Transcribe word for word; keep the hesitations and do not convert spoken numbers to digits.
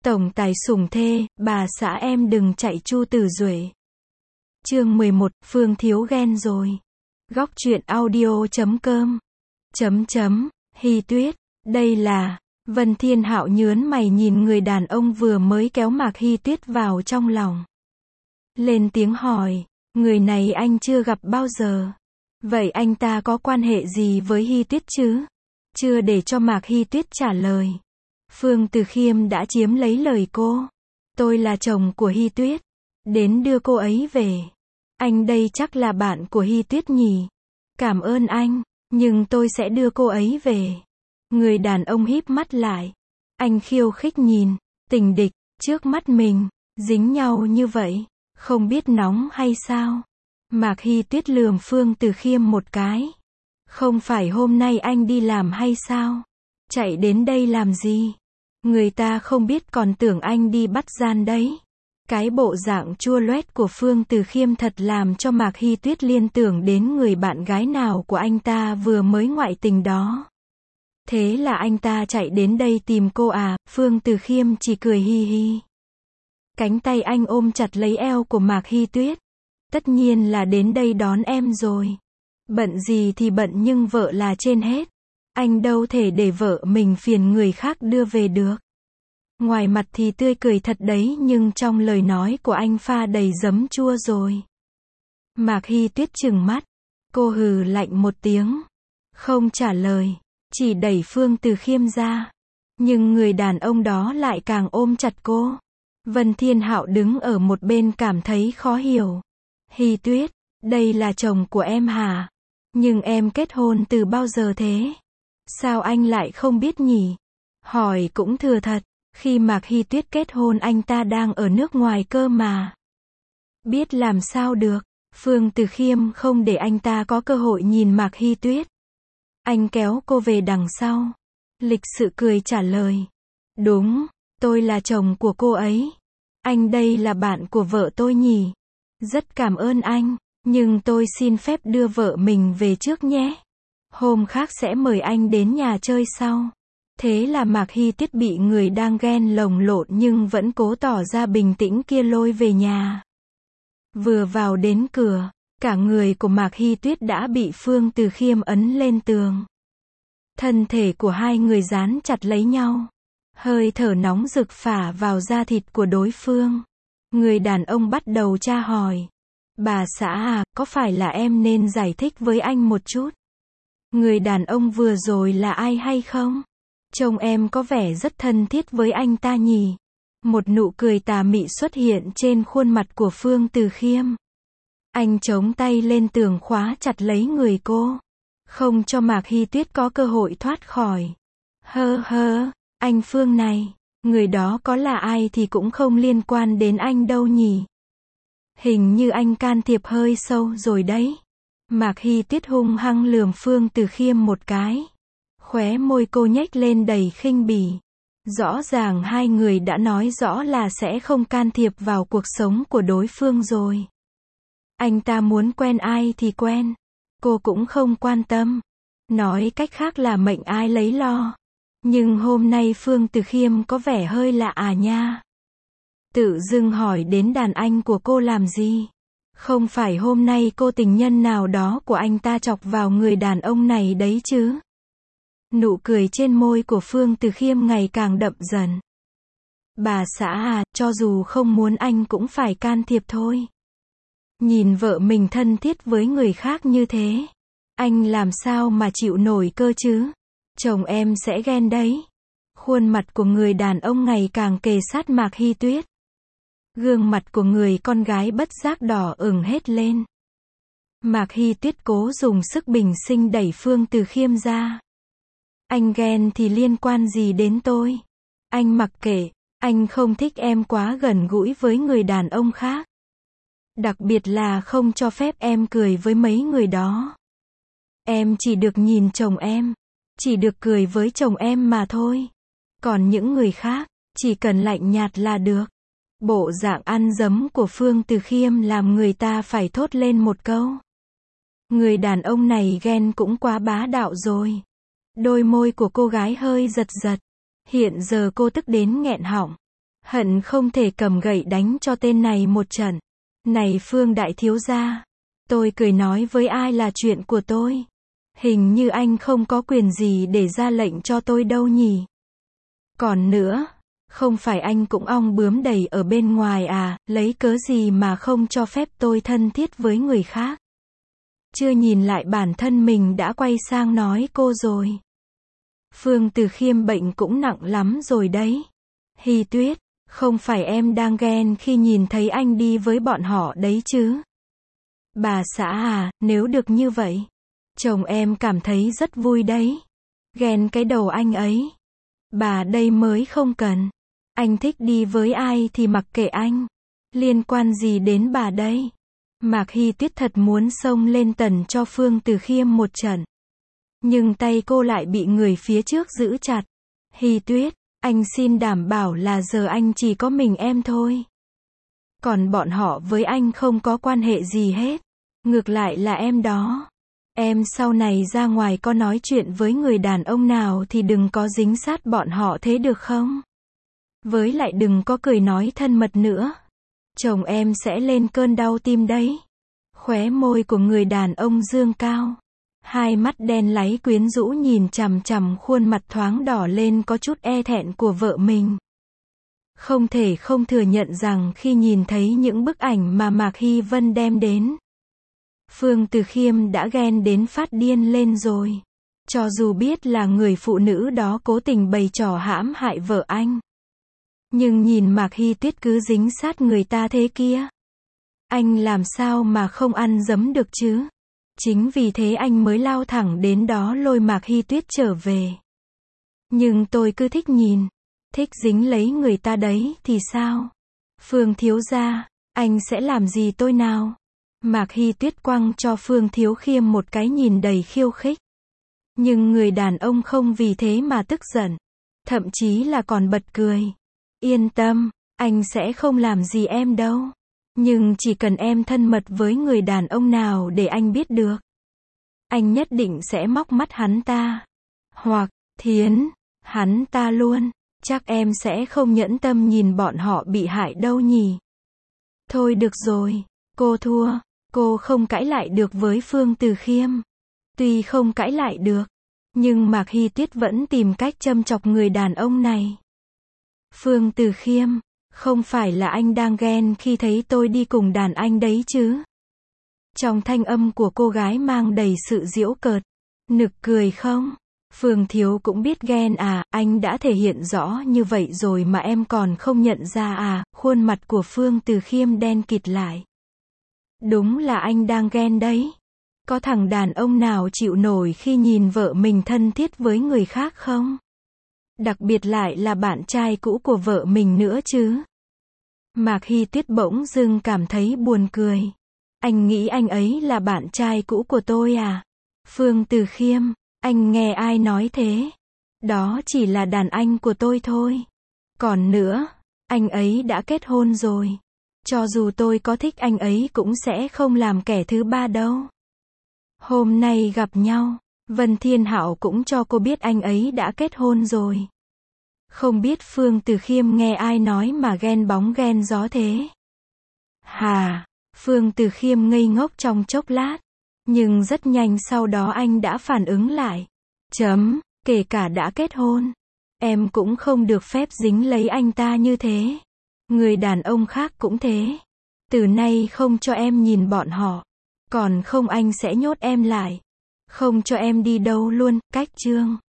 Tổng tài sủng thê, bà xã em đừng chạy Chu Tử Duệ. Chương mười một, Phương thiếu ghen rồi. Góc truyện audio chấm com. Chấm chấm, Hy Tuyết, đây là, Vân Thiên Hạo nhớn mày nhìn người đàn ông vừa mới kéo Mạc Hy Tuyết vào trong lòng. Lên tiếng hỏi, người này anh chưa gặp bao giờ. Vậy anh ta có quan hệ gì với Hy Tuyết chứ? Chưa để cho Mạc Hy Tuyết trả lời. Phương Từ Khiêm đã chiếm lấy lời cô. Tôi là chồng của Hy Tuyết. Đến đưa cô ấy về. Anh đây chắc là bạn của Hy Tuyết nhỉ? Cảm ơn anh, nhưng tôi sẽ đưa cô ấy về. Người đàn ông híp mắt lại. Anh khiêu khích nhìn, tình địch, trước mắt mình, dính nhau như vậy, không biết nóng hay sao? Mạc Hy Tuyết lườm Phương Từ Khiêm một cái. Không phải hôm nay anh đi làm hay sao? Chạy đến đây làm gì? Người ta không biết còn tưởng anh đi bắt gian đấy. Cái bộ dạng chua loét của Phương Từ Khiêm thật làm cho Mạc Hy Tuyết liên tưởng đến người bạn gái nào của anh ta vừa mới ngoại tình đó. Thế là anh ta chạy đến đây tìm cô à? Phương Từ Khiêm chỉ cười hi hi. Cánh tay anh ôm chặt lấy eo của Mạc Hy Tuyết. Tất nhiên là đến đây đón em rồi. Bận gì thì bận nhưng vợ là trên hết. Anh đâu thể để vợ mình phiền người khác đưa về được. Ngoài mặt thì tươi cười thật đấy nhưng trong lời nói của anh pha đầy giấm chua rồi. Mạc Hy Tuyết trừng mắt. Cô hừ lạnh một tiếng. Không trả lời. Chỉ đẩy Phương Từ Khiêm ra. Nhưng người đàn ông đó lại càng ôm chặt cô. Vân Thiên Hạo đứng ở một bên cảm thấy khó hiểu. Hy Tuyết, đây là chồng của em hả? Nhưng em kết hôn từ bao giờ thế? Sao anh lại không biết nhỉ? Hỏi cũng thừa thật, khi Mạc Hy Tuyết kết hôn anh ta đang ở nước ngoài cơ mà. Biết làm sao được, Phương Từ Khiêm không để anh ta có cơ hội nhìn Mạc Hy Tuyết. Anh kéo cô về đằng sau. Lịch sự cười trả lời. Đúng, tôi là chồng của cô ấy. Anh đây là bạn của vợ tôi nhỉ? Rất cảm ơn anh, nhưng tôi xin phép đưa vợ mình về trước nhé. Hôm khác sẽ mời anh đến nhà chơi sau. Thế là Mạc Hy Tuyết bị người đang ghen lồng lộn nhưng vẫn cố tỏ ra bình tĩnh kia lôi về nhà. Vừa vào đến cửa, cả người của Mạc Hy Tuyết đã bị Phương Từ Khiêm ấn lên tường. Thân thể của hai người dán chặt lấy nhau. Hơi thở nóng rực phả vào da thịt của đối phương. Người đàn ông bắt đầu tra hỏi. Bà xã à, có phải là em nên giải thích với anh một chút? Người đàn ông vừa rồi là ai hay không? Trông em có vẻ rất thân thiết với anh ta nhỉ? Một nụ cười tà mị xuất hiện trên khuôn mặt của Phương Từ Khiêm. Anh chống tay lên tường khóa chặt lấy người cô. Không cho Mạc Hy Tuyết có cơ hội thoát khỏi. Hơ hơ, anh Phương này, người đó có là ai thì cũng không liên quan đến anh đâu nhỉ? Hình như anh can thiệp hơi sâu rồi đấy. Mạc Hy Tuyết hung hăng lườm Phương Từ Khiêm một cái. Khóe môi cô nhếch lên đầy khinh bỉ. Rõ ràng hai người đã nói rõ là sẽ không can thiệp vào cuộc sống của đối phương rồi. Anh ta muốn quen ai thì quen. Cô cũng không quan tâm. Nói cách khác là mệnh ai lấy lo. Nhưng hôm nay Phương Từ Khiêm có vẻ hơi lạ à nha. Tự dưng hỏi đến đàn anh của cô làm gì? Không phải hôm nay cô tình nhân nào đó của anh ta chọc vào người đàn ông này đấy chứ? Nụ cười trên môi của Phương Từ Khiêm ngày càng đậm dần. Bà xã à, cho dù không muốn anh cũng phải can thiệp thôi. Nhìn vợ mình thân thiết với người khác như thế. Anh làm sao mà chịu nổi cơ chứ? Chồng em sẽ ghen đấy. Khuôn mặt của người đàn ông ngày càng kề sát Mạc Hy Tuyết. Gương mặt của người con gái bất giác đỏ ửng hết lên. Mạc Hy Tuyết cố dùng sức bình sinh đẩy Phương Từ Khiêm ra. Anh ghen thì liên quan gì đến tôi? Anh mặc kệ, anh không thích em quá gần gũi với người đàn ông khác. Đặc biệt là không cho phép em cười với mấy người đó. Em chỉ được nhìn chồng em, chỉ được cười với chồng em mà thôi. Còn những người khác, chỉ cần lạnh nhạt là được. Bộ dạng ăn dấm của Phương Từ Khiêm làm người ta phải thốt lên một câu. Người đàn ông này ghen cũng quá bá đạo rồi. Đôi môi của cô gái hơi giật giật. Hiện giờ cô tức đến nghẹn họng. Hận không thể cầm gậy đánh cho tên này một trận. Này Phương đại thiếu gia, tôi cười nói với ai là chuyện của tôi. Hình như anh không có quyền gì để ra lệnh cho tôi đâu nhỉ. Còn nữa, không phải anh cũng ong bướm đầy ở bên ngoài à, lấy cớ gì mà không cho phép tôi thân thiết với người khác. Chưa nhìn lại bản thân mình đã quay sang nói cô rồi. Phương Từ Khiêm bệnh cũng nặng lắm rồi đấy. Hy Tuyết, không phải em đang ghen khi nhìn thấy anh đi với bọn họ đấy chứ. Bà xã à, nếu được như vậy, chồng em cảm thấy rất vui đấy. Ghen cái đầu anh ấy. Bà đây mới không cần. Anh thích đi với ai thì mặc kệ anh. Liên quan gì đến bà đây? Mạc Hy Tuyết thật muốn xông lên tần cho Phương Từ Khiêm một trận. Nhưng tay cô lại bị người phía trước giữ chặt. Hy Tuyết, anh xin đảm bảo là giờ anh chỉ có mình em thôi. Còn bọn họ với anh không có quan hệ gì hết. Ngược lại là em đó. Em sau này ra ngoài có nói chuyện với người đàn ông nào thì đừng có dính sát bọn họ thế được không? Với lại đừng có cười nói thân mật nữa. Chồng em sẽ lên cơn đau tim đấy. Khóe môi của người đàn ông dương cao. Hai mắt đen láy quyến rũ nhìn chằm chằm khuôn mặt thoáng đỏ lên có chút e thẹn của vợ mình. Không thể không thừa nhận rằng khi nhìn thấy những bức ảnh mà Mạc Hy Vân đem đến, Phương Từ Khiêm đã ghen đến phát điên lên rồi. Cho dù biết là người phụ nữ đó cố tình bày trò hãm hại vợ anh. Nhưng nhìn Mạc Hy Tuyết cứ dính sát người ta thế kia. Anh làm sao mà không ăn dấm được chứ? Chính vì thế anh mới lao thẳng đến đó lôi Mạc Hy Tuyết trở về. Nhưng tôi cứ thích nhìn, thích dính lấy người ta đấy thì sao? Phương thiếu gia, anh sẽ làm gì tôi nào? Mạc Hy Tuyết quăng cho Phương Thiếu Khiêm một cái nhìn đầy khiêu khích. Nhưng người đàn ông không vì thế mà tức giận. Thậm chí là còn bật cười. Yên tâm, anh sẽ không làm gì em đâu. Nhưng chỉ cần em thân mật với người đàn ông nào để anh biết được, anh nhất định sẽ móc mắt hắn ta. Hoặc, thiến, hắn ta luôn. Chắc em sẽ không nhẫn tâm nhìn bọn họ bị hại đâu nhỉ. Thôi được rồi, cô thua. Cô không cãi lại được với Phương Từ Khiêm. Tuy không cãi lại được, nhưng Mạc Hy Tuyết vẫn tìm cách châm chọc người đàn ông này. Phương Từ Khiêm, không phải là anh đang ghen khi thấy tôi đi cùng đàn anh đấy chứ? Trong thanh âm của cô gái mang đầy sự giễu cợt. Nực cười không? Phương Thiếu cũng biết ghen à, anh đã thể hiện rõ như vậy rồi mà em còn không nhận ra à? Khuôn mặt của Phương Từ Khiêm đen kịt lại. Đúng là anh đang ghen đấy. Có thằng đàn ông nào chịu nổi khi nhìn vợ mình thân thiết với người khác không? Đặc biệt lại là bạn trai cũ của vợ mình nữa chứ. Mạc Hy Tuyết bỗng dưng cảm thấy buồn cười. Anh nghĩ anh ấy là bạn trai cũ của tôi à? Phương Từ Khiêm, anh nghe ai nói thế? Đó chỉ là đàn anh của tôi thôi. Còn nữa, anh ấy đã kết hôn rồi. Cho dù tôi có thích anh ấy cũng sẽ không làm kẻ thứ ba đâu. Hôm nay gặp nhau, Vân Thiên Hạo cũng cho cô biết anh ấy đã kết hôn rồi. Không biết Phương Từ Khiêm nghe ai nói mà ghen bóng ghen gió thế. Hà, Phương Từ Khiêm ngây ngốc trong chốc lát. Nhưng rất nhanh sau đó anh đã phản ứng lại. Chấm, kể cả đã kết hôn, em cũng không được phép dính lấy anh ta như thế. Người đàn ông khác cũng thế. Từ nay không cho em nhìn bọn họ. Còn không anh sẽ nhốt em lại. Không cho em đi đâu luôn, cách chương.